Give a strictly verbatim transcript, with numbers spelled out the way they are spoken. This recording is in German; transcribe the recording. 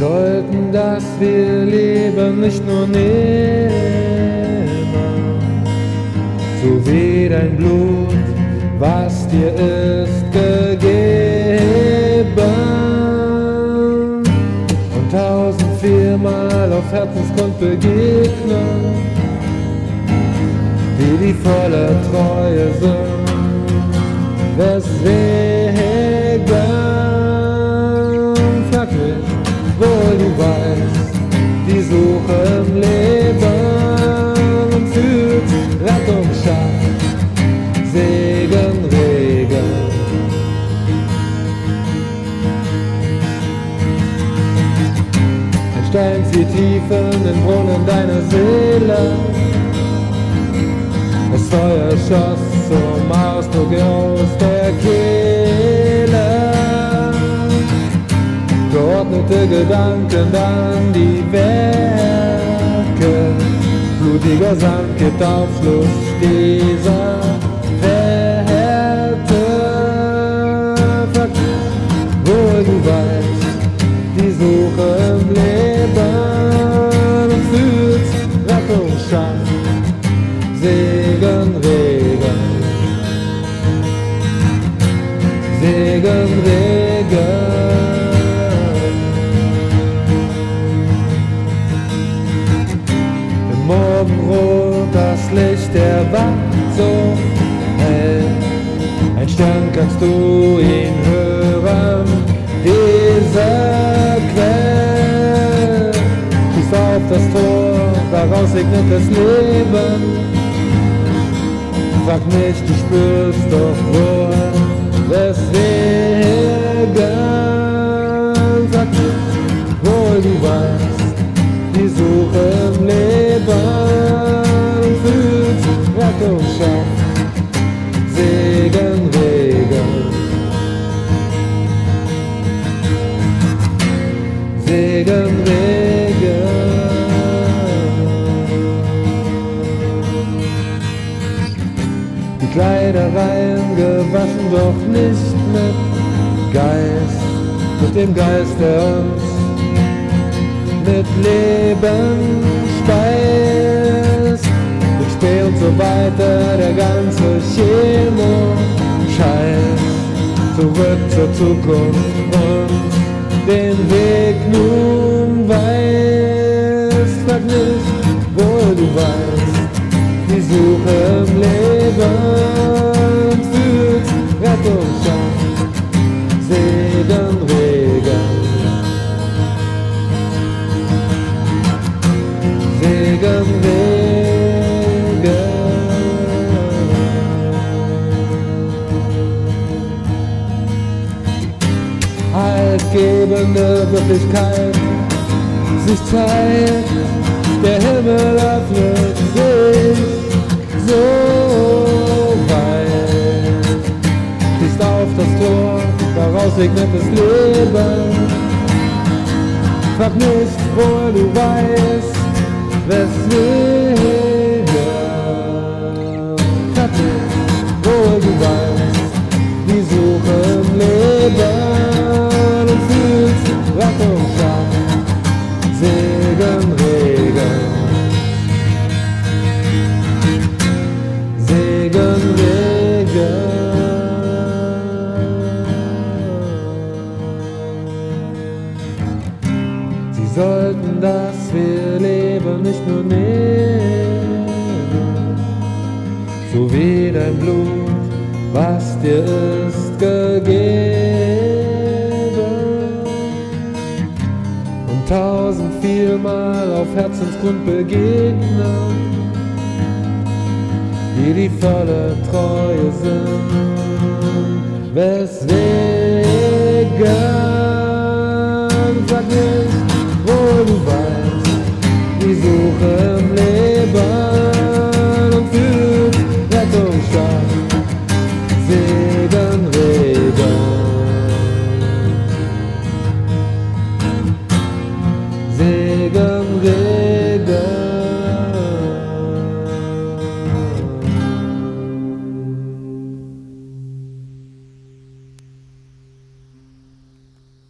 sollten das wir leben nicht nur nehmen, so wie dein Blut, was dir ist gegeben, und tausend viermal auf Herzensgrund begegnen, die die volle Treue sind, weswegen frag mich, wohl du weißt, die Suche im Leben und fühlt Rettung schafft, Segen, Regen. Ein Stein zieht tief in den Brunnen deiner Seele, das Feuer schoss zum Ausdruck aus der Kehle. Geordnete Gedanken, dann die Werke. Blutiger Sand gibt Aufschluss dieser Werte. Faktisch, wohl du weißt, die Suche im Leben und fühlst Rettung schafft, Segen, Regen, Segen, Regen. Im Morgenrot das Licht der Wacht so hell, ein Stern kannst du ihn hören, diese Quell. Schießt auf das Tor, daraus segnet das Leben. Frag nicht, du spürst doch wohl, weswegen. Sag nicht, wohl du weißt, die Suche im Leben fühlt Rettung schafft, Segen, Regen, Segen, Regen. Kleider rein gewaschen, doch nicht mit Geist, mit dem Geist, der uns mit Leben speist. Mit Spee und so weiter, der ganze Chemo scheiß zurück zur Zukunft und den Weg nun weiß. Frag nicht, wohl du weißt, die Suche im Leben fühlt Rettung schafft, Segen, Regen, Segen, Regen. Haltgebende Wirklichkeit sich zeigt, der Himmel öffnet sich so weit, schließt auf das Tor, daraus segnet das Leben. Frag nicht, wohl du weißt, weswegen. Frag nicht, wohl du weißt, die Suche im Leben und fühlst Rettung schafft, Segen, Regen, Segen, Regen. Sie sollten das wir leben nicht nur nehmen, so wie dein Blut, was dir ist gegeben, und tausend viermal auf Herzensgrund begegnen, die die volle Treue sind, weswegen